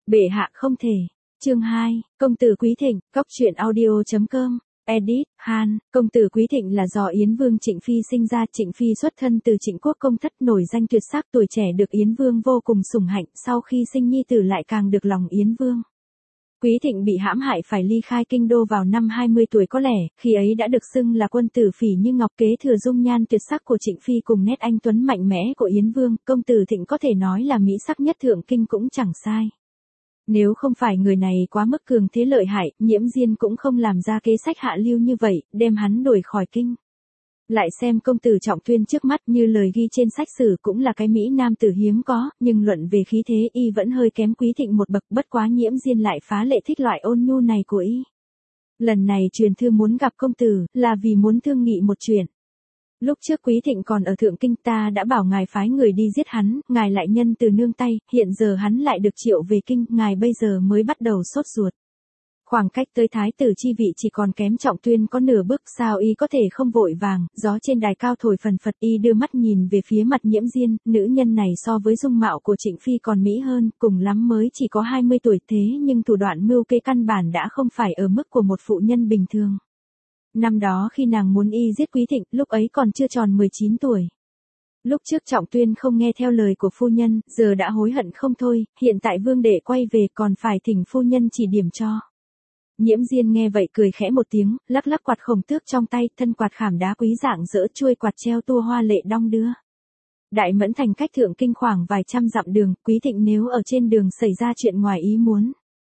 Bệ hạ không thể. Chương 2, công tử Quý Thịnh, Cóc truyện audio.com. Edit, Han, công tử Quý Thịnh là do Yến Vương Trịnh Phi sinh ra. Trịnh Phi xuất thân từ Trịnh quốc công thất, nổi danh tuyệt sắc, tuổi trẻ được Yến Vương vô cùng sủng hạnh, sau khi sinh nhi tử lại càng được lòng Yến Vương. Quý Thịnh bị hãm hại phải ly khai kinh đô vào năm 20 tuổi có lẽ, khi ấy đã được xưng là quân tử phỉ như ngọc, kế thừa dung nhan tuyệt sắc của Trịnh Phi cùng nét anh tuấn mạnh mẽ của Yến Vương. Công tử Thịnh có thể nói là mỹ sắc nhất thượng kinh cũng chẳng sai. Nếu không phải người này quá mức cường thế lợi hại, Nhiễm Diên cũng không làm ra kế sách hạ lưu như vậy, đem hắn đuổi khỏi kinh. Lại xem công tử Trọng Tuyên trước mắt, như lời ghi trên sách sử cũng là cái mỹ nam tử hiếm có, nhưng luận về khí thế y vẫn hơi kém Quý Thịnh một bậc, bất quá Nhiễm Diên lại phá lệ thích loại ôn nhu này của y. Lần này truyền thư muốn gặp công tử, là vì muốn thương nghị một chuyện. Lúc trước Quý Thịnh còn ở Thượng Kinh, ta đã bảo ngài phái người đi giết hắn, ngài lại nhân từ nương tay, hiện giờ hắn lại được triệu về kinh, ngài bây giờ mới bắt đầu sốt ruột. Khoảng cách tới thái tử chi vị chỉ còn kém Trọng Tuyên có nửa bước, sao y có thể không vội vàng. Gió trên đài cao thổi phần phật, y đưa mắt nhìn về phía mặt Nhiễm Diên, nữ nhân này so với dung mạo của Trịnh Phi còn mỹ hơn, cùng lắm mới chỉ có 20 tuổi, thế nhưng thủ đoạn mưu kế căn bản đã không phải ở mức của một phụ nhân bình thường. Năm đó khi nàng muốn y giết Quý Thịnh, lúc ấy còn chưa tròn 19 tuổi. Lúc trước Trọng Tuyên không nghe theo lời của phu nhân, giờ đã hối hận không thôi, hiện tại vương đệ quay về còn phải thỉnh phu nhân chỉ điểm cho. Nhiễm Diên nghe vậy cười khẽ một tiếng, lắc lắc quạt khổng tước trong tay, thân quạt khảm đá quý dạng dỡ, chuôi quạt treo tua hoa lệ đong đưa. Đại Mẫn Thành cách Thượng Kinh khoảng vài trăm dặm đường, Quý Thịnh nếu ở trên đường xảy ra chuyện ngoài ý muốn.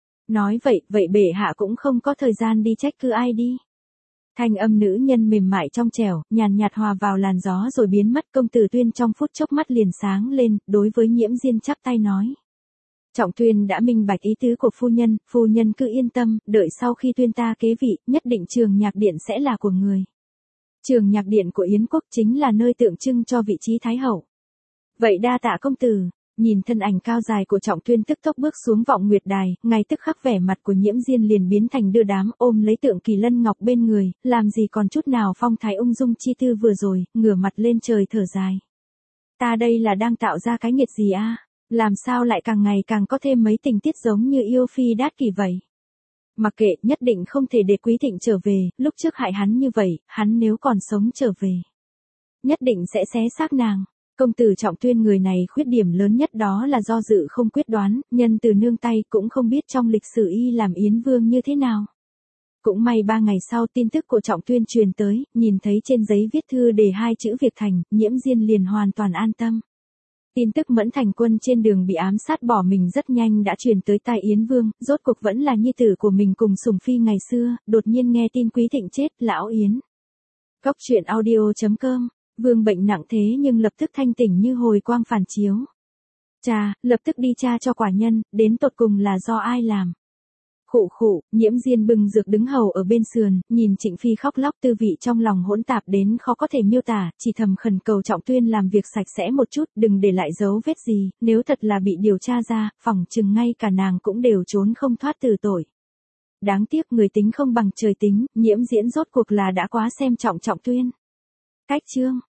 Nói vậy bệ hạ cũng không có thời gian đi trách cứ ai đi. Thanh âm nữ nhân mềm mại trong trẻo, nhàn nhạt hòa vào làn gió rồi biến mất. Công tử Tuyên trong phút chốc mắt liền sáng lên, đối với Nhiễm Diên chắp tay nói. Trọng Tuyên đã minh bạch ý tứ của phu nhân cứ yên tâm, đợi sau khi Tuyên ta kế vị, nhất định Trường Nhạc Điện sẽ là của người. Trường Nhạc Điện của Yến quốc chính là nơi tượng trưng cho vị trí Thái Hậu. Vậy đa tạ công tử. Nhìn thân ảnh cao dài của Trọng Tuyên tức tốc bước xuống vọng nguyệt đài, ngay tức khắc vẻ mặt của Nhiễm Diên liền biến thành đưa đám, ôm lấy tượng Kỳ Lân Ngọc bên người, làm gì còn chút nào phong thái ung dung chi tư vừa rồi, ngửa mặt lên trời thở dài. Ta đây là đang tạo ra cái nghiệt gì a? Làm sao lại càng ngày càng có thêm mấy tình tiết giống như yêu phi đát kỷ vậy? Mặc kệ, nhất định không thể để Quý Thịnh trở về, lúc trước hại hắn như vậy, hắn nếu còn sống trở về, nhất định sẽ xé xác nàng. Công tử Trọng Tuyên người này khuyết điểm lớn nhất đó là do dự không quyết đoán, nhân từ nương tay, cũng không biết trong lịch sử y làm Yến Vương như thế nào. Cũng may 3 ngày sau tin tức của Trọng Tuyên truyền tới, nhìn thấy trên giấy viết thư đề 2 chữ việc thành, Nhiễm Diên liền hoàn toàn an tâm. Tin tức Mẫn Thành quân trên đường bị ám sát bỏ mình rất nhanh đã truyền tới tai Yến Vương, rốt cuộc vẫn là nhi tử của mình cùng sủng phi ngày xưa, đột nhiên nghe tin Quý Thịnh chết, lão Yến. Cóc truyện audio.com. Vương bệnh nặng thế nhưng lập tức thanh tỉnh như hồi quang phản chiếu. Cha, lập tức đi tra cho quả nhân, đến tột cùng là do ai làm. Khụ, Nhiễm Diên bưng dược đứng hầu ở bên sườn, nhìn Trịnh Phi khóc lóc, tư vị trong lòng hỗn tạp đến khó có thể miêu tả, chỉ thầm khẩn cầu Trọng Tuyên làm việc sạch sẽ một chút, đừng để lại dấu vết gì, nếu thật là bị điều tra ra, phỏng chừng ngay cả nàng cũng đều trốn không thoát từ tội. Đáng tiếc người tính không bằng trời tính, Nhiễm Diễn rốt cuộc là đã quá xem trọng Trọng Tuyên. Cách chương